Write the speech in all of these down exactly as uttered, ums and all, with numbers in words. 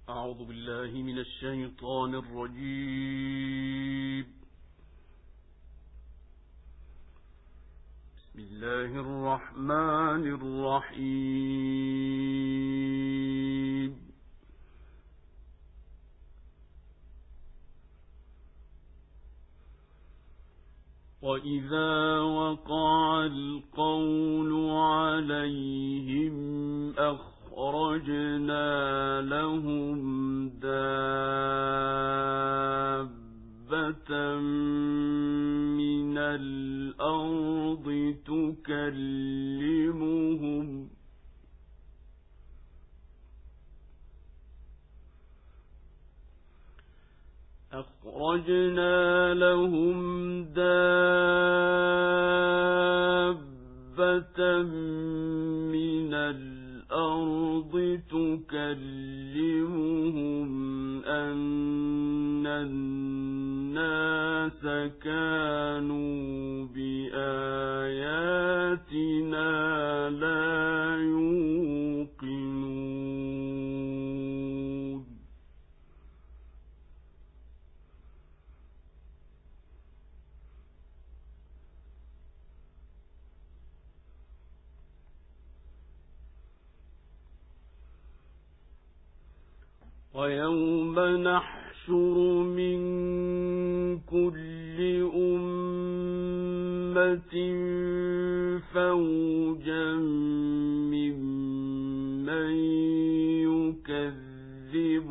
أعوذ بالله من الشيطان الرجيم. بسم الله الرحمن الرحيم. وإذا وقع القول عليهم أخرجنا لهم دابة من الأرض تكلمهم أخرجنا لهم دابة من الأرض تكلمهم أن الناس كانوا بآياتنا لا يوقنون. ويوم نحشر من كل أمة فوجا ممن يكذب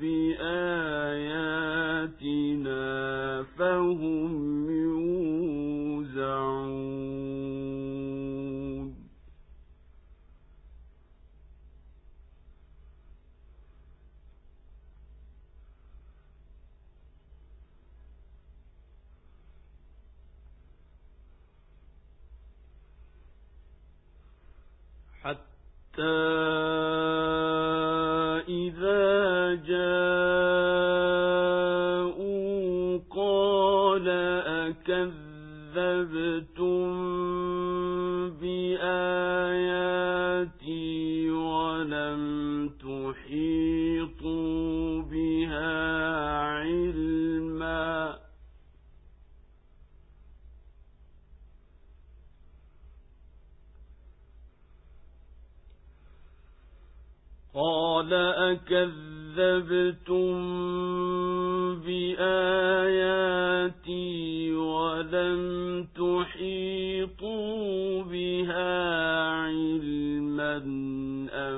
بآياتنا فهم يوزعون. حتى إذا جاءوا قال أكذبتم بآياتي ولم تحيطوا بها علما قال أكذبتم بآياتي ولم تحيطوا بها علما أم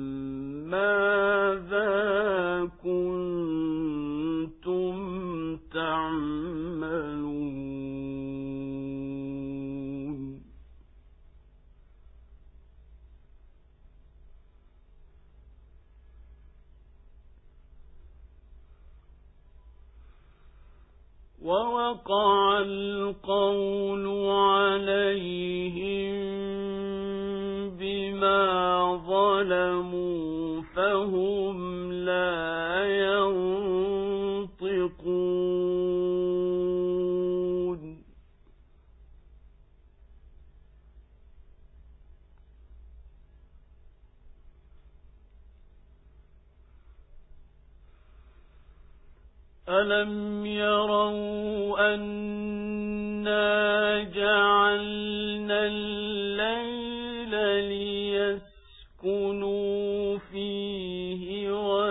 ماذا كنتم تعملون. ووقع القول عليهم بما ظلموا فهم لا ينطقون. ألم يروا أنا جعلنا الليل ليسكنوا فيه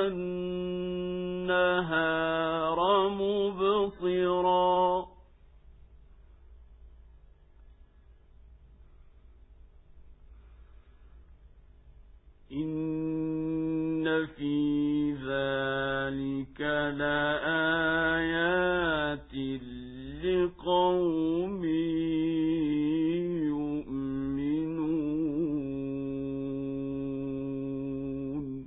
والنهار مبصرا إن في ذلك لآيات لقوم يؤمنون.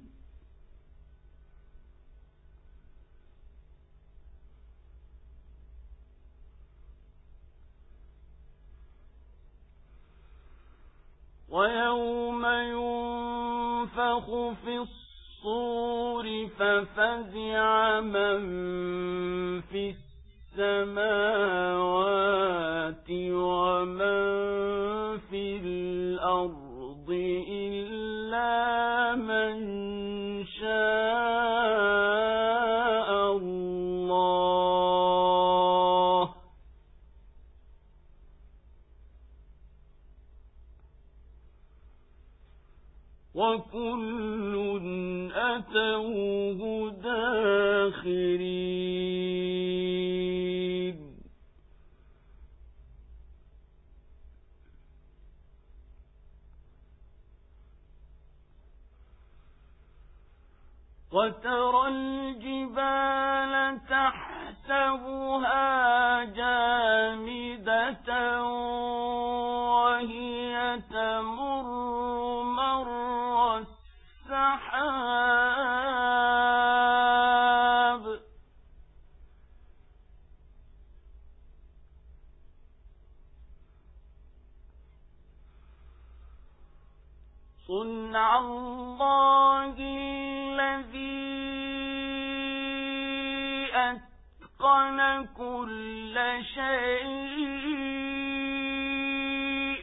ويوم ينفخ في الصور ففزع من في السماوات ومن في الأرض. الأرض إلا من شاء وكل أتوه داخرين وترى الجبال تحسبها جامدة وهي تمر مر السحاب صنع الله الذي أتقن كل شيء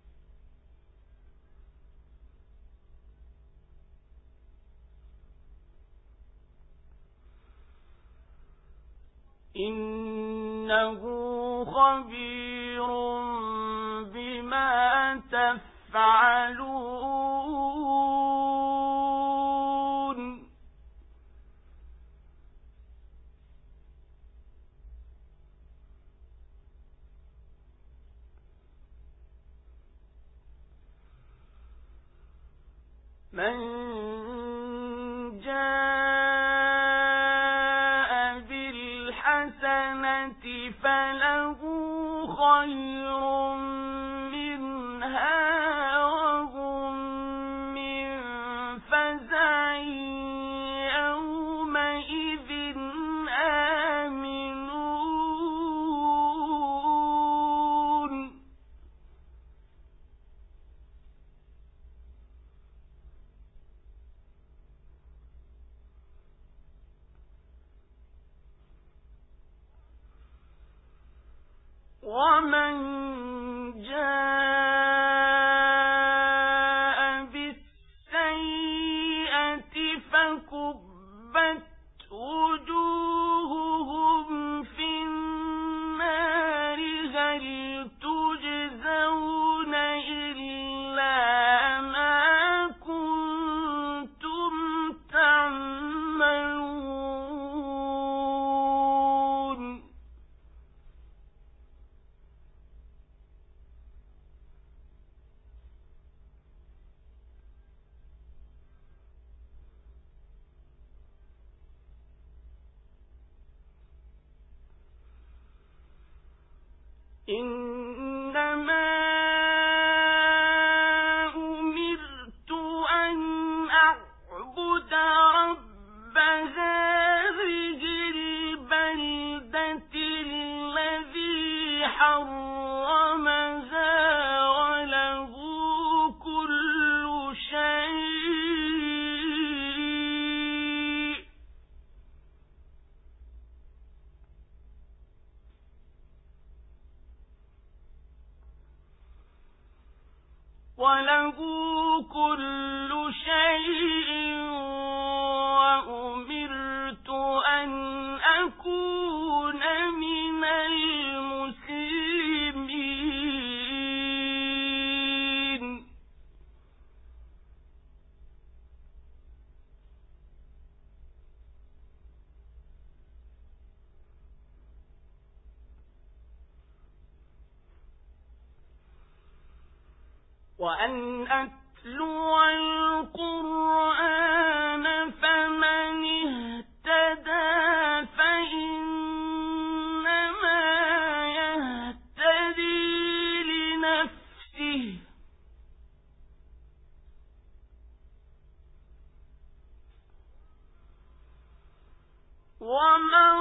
إنه خبير بما تفعلون من جاء بالحسنة فله خير منها وهم من فزع يومئذ آمنون ومن جاء بالسيئة فكبت وجوههم في النار هل تجزون إلا ما كنتم تعملون إنما أمرت أن أعبد رب هذه البلدة الذي حرمها وله كل شيء وله كل شيء وأمرت أن أكون من المسلمين وأن أتلو القرآن فمن اهتدى فإنما يهتدي لنفسه ومن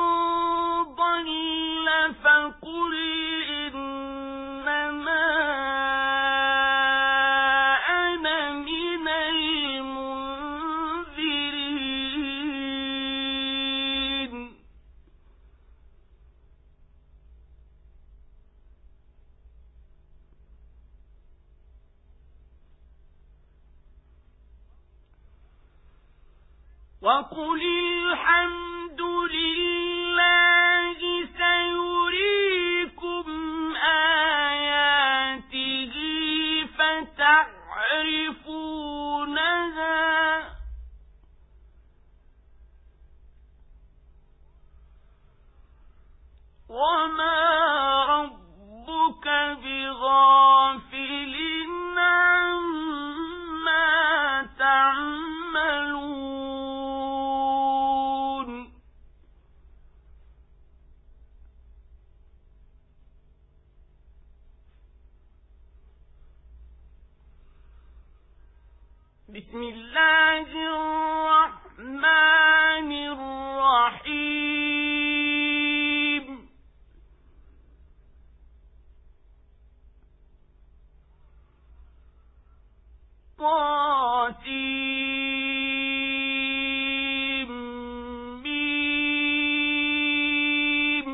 ضل فقل إنما وقل الحمد لله سيريكم آياته فتعرفونها لها وما ربك بغافل عما تعملون بسم الله الرحمن الرحيم طاسيم ميم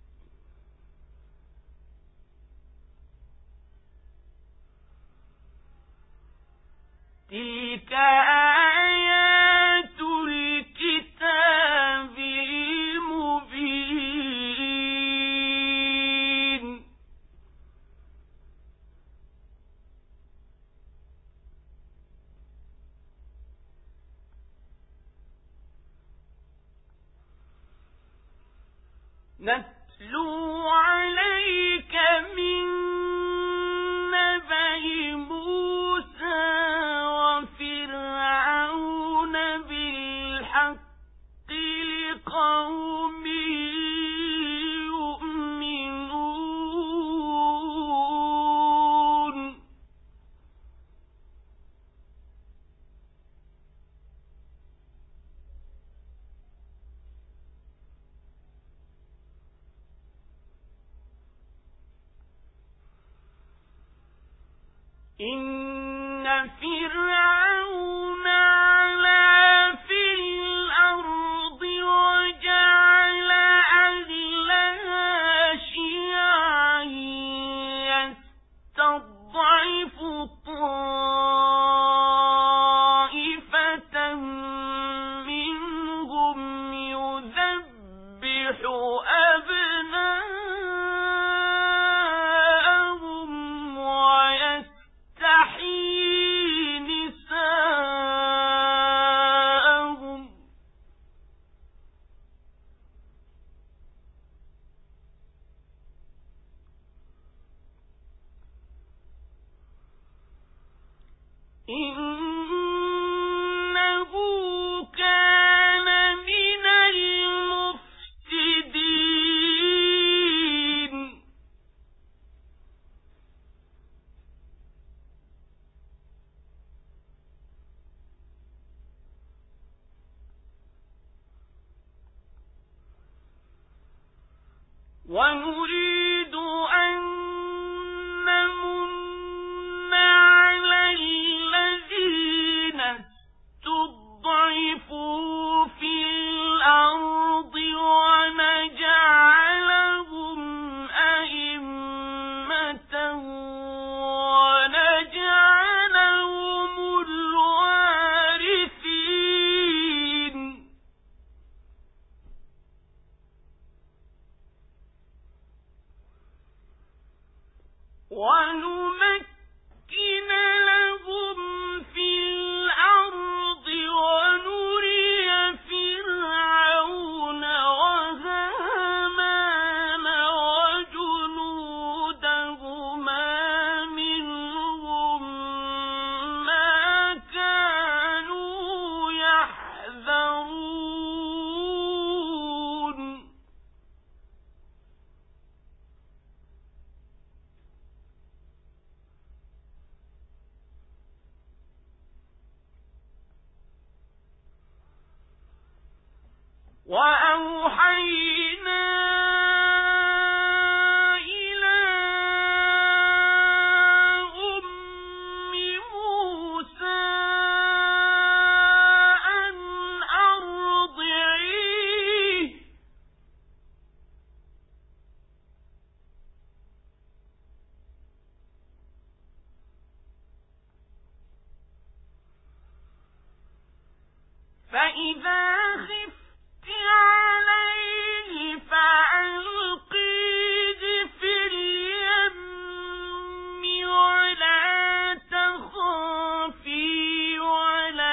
تلك آيات الكتاب المبين نتلو عليك من نبأ موسى وفرعون بالحق لقوم يؤمنون إن فرعون علا في الأرض وجعل أهلها شيعا يستضعف طائفة منهم يذبح أبناءهم ويستحيي نساءهم إنه كان من المفسدين ونريد أن نمن على الذين استضعفوا في الأرض ونجعلهم أئمة ونجعلهم الوارثين ونمكن لهم في الأرض ونري فرعون وهامان وجنودهما منهم ما كانوا يحذرون وأوحينا إلى أم موسى أن أرضعيه فإذا خفت عليه فألقيه في اليم ولا تخافي ولا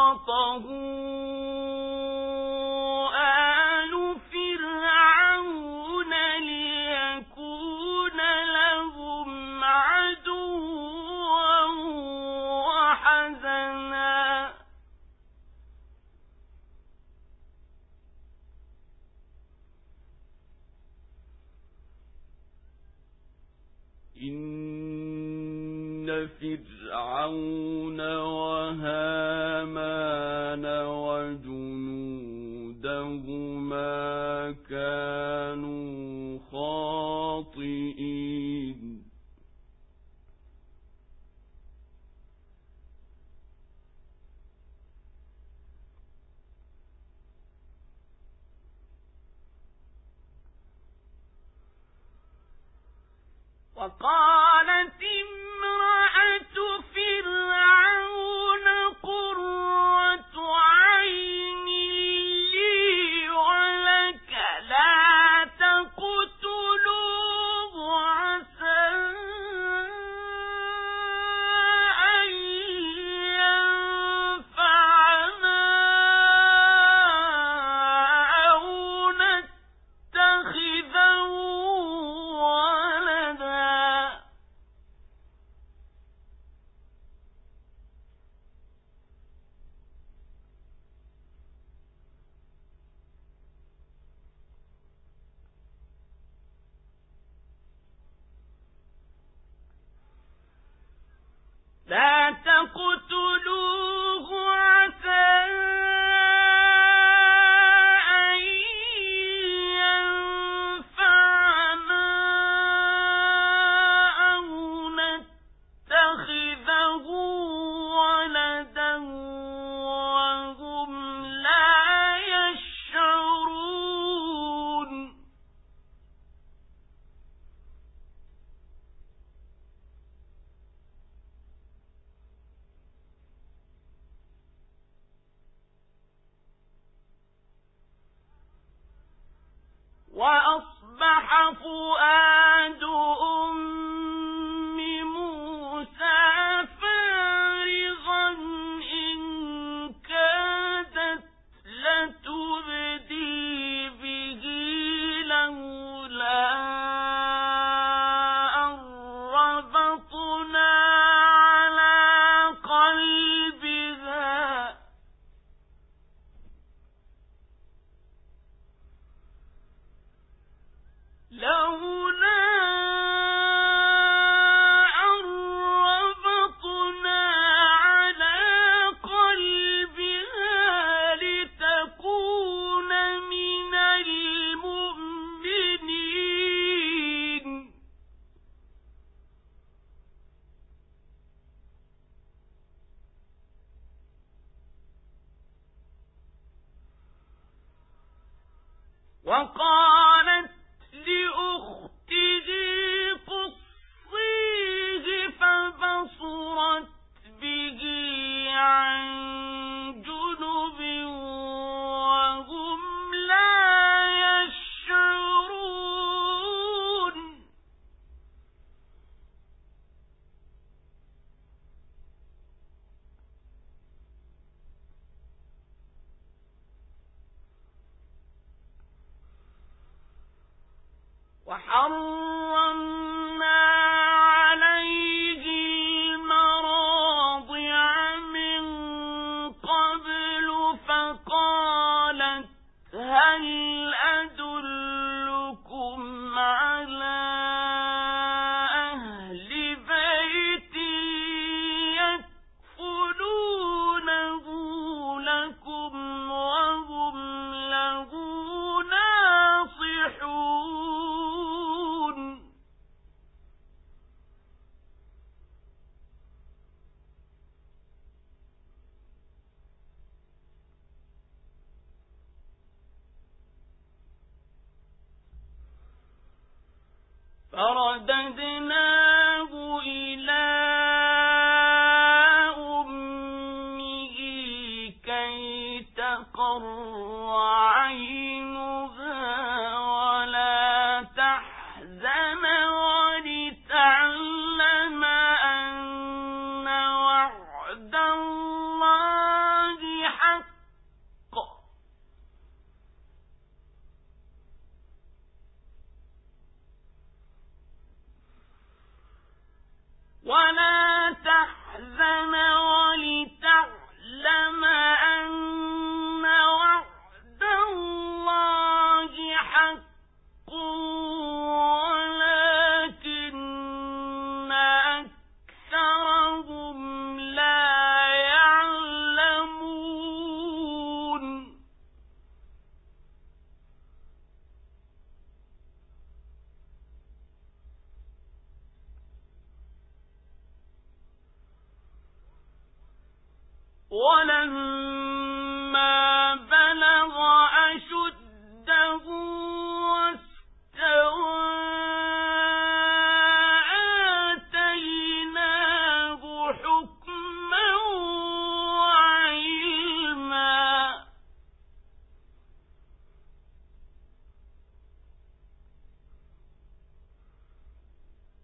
التقطه آل فرعون ليكون لهم عدوا وحزنا إن فرعون وهامان وجنودهما كانوا خاطئين وقالت امرأة فرعون قرة عين لي ولك لا تقتلوه عسى أن ينفعنا أو نتخذه لا تقتلوه عسى أن ينفعنا أو نتخذه ولدا وهم لا يشعرون وأصبح فؤاد أم موسى فارغا إن كادت لتبدي به لولا أن ربطنا على قلبها لولا أن ربطنا على قلبها لتكون من المؤمنين وقالت لأخته قصيه فبصرت به عن جنب وهم لا يشعرون وحرمنا عليه المراضع من قبل فقالت هل أدلكم على أهل بيت يكفلونه لكم وهم له ناصحون فرددناه إلى أمه كي تقر عينها ولا تحزن ولتعلم أن وعد الله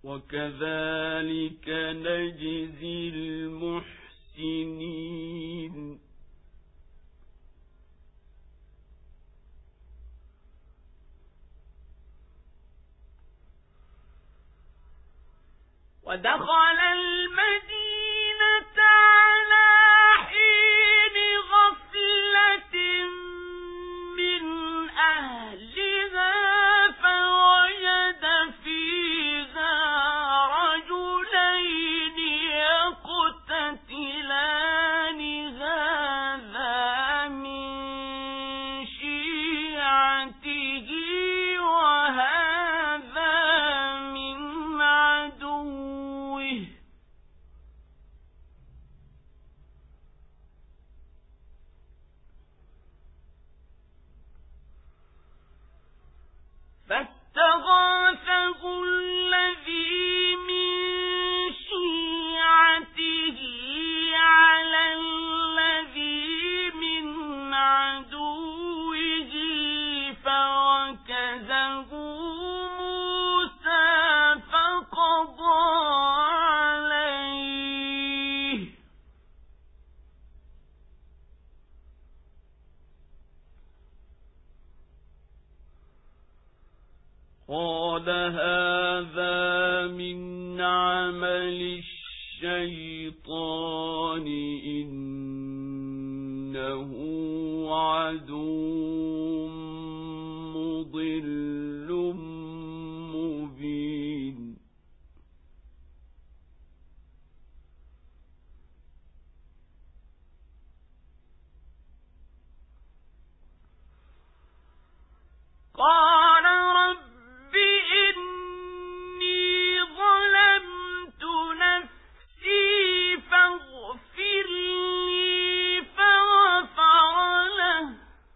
وكذلك نجزي المحسنين. ودخل المدينة على حين غفلة من أهلها فوجد فيها رجلين يقتتلان هذا من شيعته وهذا من عدوه فاستغاثه الذي من شيعته على الذي من عدوه فوكزه موسى فقضى عليه قال هذا من عمل الشيطان إنه عدو مضل مبين. قال رب إني ظلمت نفسي فاغفر لي فغفر له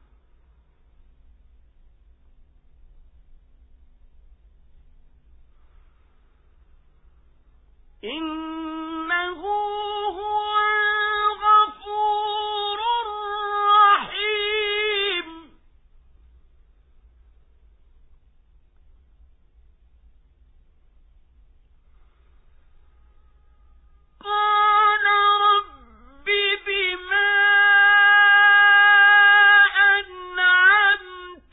إنه هو الغفور الرحيم. قال رب بما أنعمت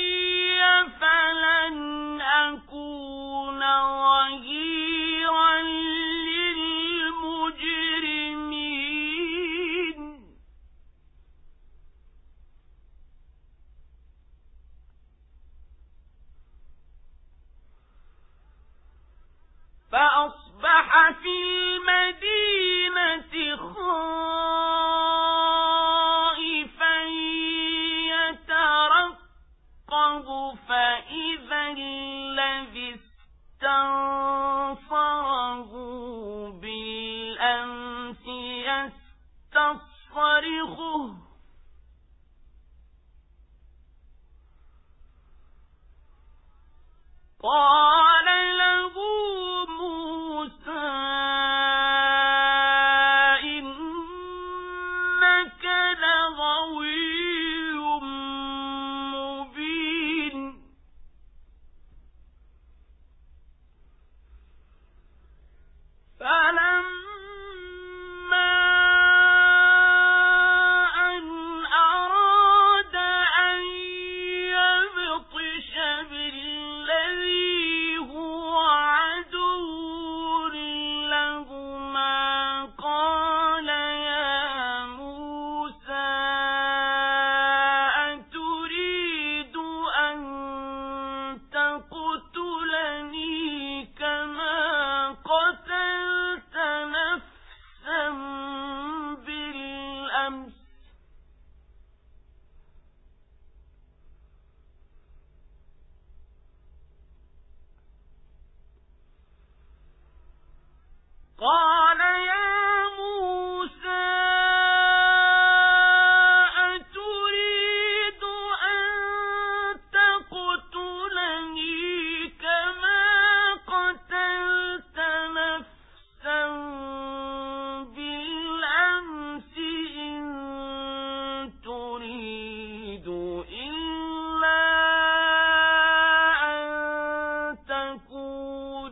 علي فلن أكون ظهيرا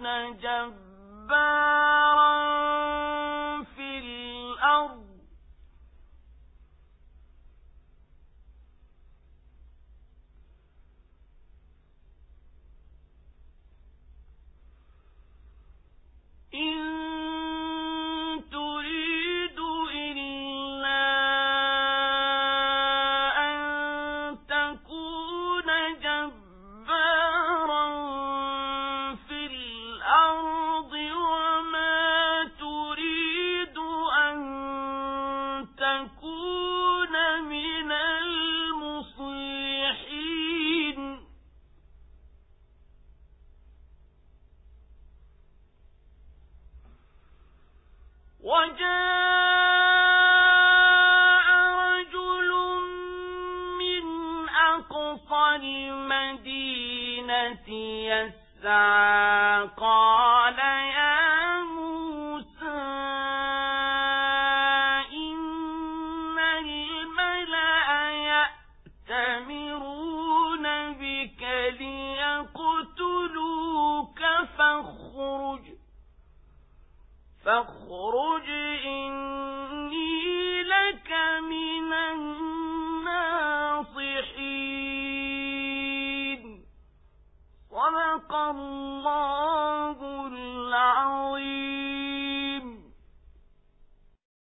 جبارا في الأرض إن تريد إلا أن تكون جبارا في الأرض وما تريد أن تكون من المصلحين وجاء رجل من أقصى المدينة يسعى قال يا موسى إن الملأ يأتمرون بك ليقتلوك فاخرج فاخرج إني لك من الناصحين صدق الله